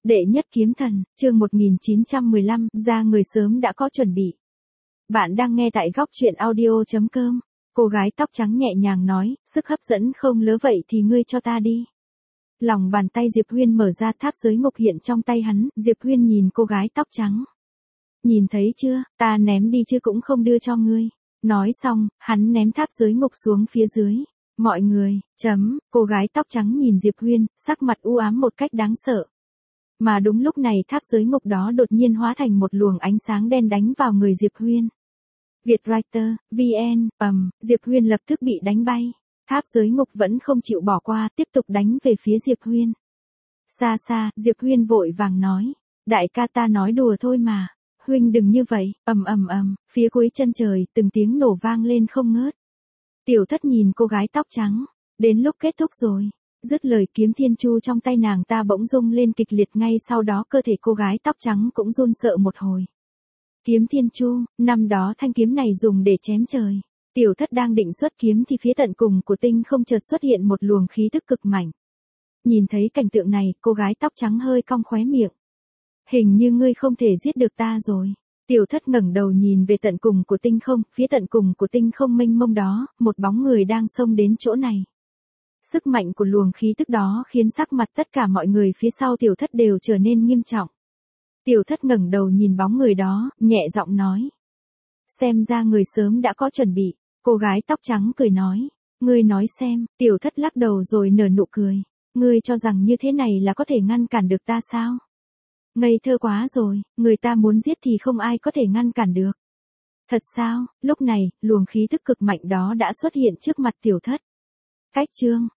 Đệ nhất kiếm thần, chương 1915, ra người sớm đã có chuẩn bị. Bạn đang nghe tại góc truyện audio.com. Cô gái tóc trắng nhẹ nhàng nói, sức hấp dẫn không lớn vậy thì ngươi cho ta đi. Lòng bàn tay Diệp Huyên mở ra, tháp giới ngục hiện trong tay hắn. Diệp Huyên nhìn cô gái tóc trắng. Nhìn thấy chưa, ta ném đi chứ cũng không đưa cho ngươi. Nói xong, hắn ném tháp giới ngục xuống phía dưới. Mọi người, cô gái tóc trắng nhìn Diệp Huyên, sắc mặt u ám một cách đáng sợ. Mà đúng lúc này tháp giới ngục đó đột nhiên hóa thành một luồng ánh sáng đen đánh vào người Diệp Huyên. Vietwriter, VN, Diệp Huyên lập tức bị đánh bay. Tháp giới ngục vẫn không chịu bỏ qua, tiếp tục đánh về phía Diệp Huyên. Xa xa, Diệp Huyên vội vàng nói. Đại ca ta nói đùa thôi mà. Huynh đừng như vậy, phía cuối chân trời, từng tiếng nổ vang lên không ngớt. Tiểu Thất nhìn cô gái tóc trắng. Đến lúc kết thúc rồi. Dứt lời kiếm thiên chu trong tay nàng ta bỗng rung lên kịch liệt, ngay sau đó cơ thể cô gái tóc trắng cũng run sợ một hồi. Kiếm thiên chu, năm đó thanh kiếm này dùng để chém trời. Tiểu Thất đang định xuất kiếm thì phía tận cùng của tinh không chợt xuất hiện một luồng khí tức cực mạnh. Nhìn thấy cảnh tượng này, cô gái tóc trắng hơi cong khóe miệng. Hình như ngươi không thể giết được ta rồi. Tiểu Thất ngẩng đầu nhìn về tận cùng của tinh không, phía tận cùng của tinh không mênh mông đó, một bóng người đang xông đến chỗ này. Sức mạnh của luồng khí tức đó khiến sắc mặt tất cả mọi người phía sau Tiểu Thất đều trở nên nghiêm trọng. Tiểu Thất ngẩng đầu nhìn bóng người đó, nhẹ giọng nói. Xem ra người sớm đã có chuẩn bị. Cô gái tóc trắng cười nói. Ngươi nói xem. Tiểu Thất lắc đầu rồi nở nụ cười. Ngươi cho rằng như thế này là có thể ngăn cản được ta sao? Ngây thơ quá rồi, người ta muốn giết thì không ai có thể ngăn cản được. Thật sao? Lúc này, luồng khí tức cực mạnh đó đã xuất hiện trước mặt Tiểu Thất. Cách chương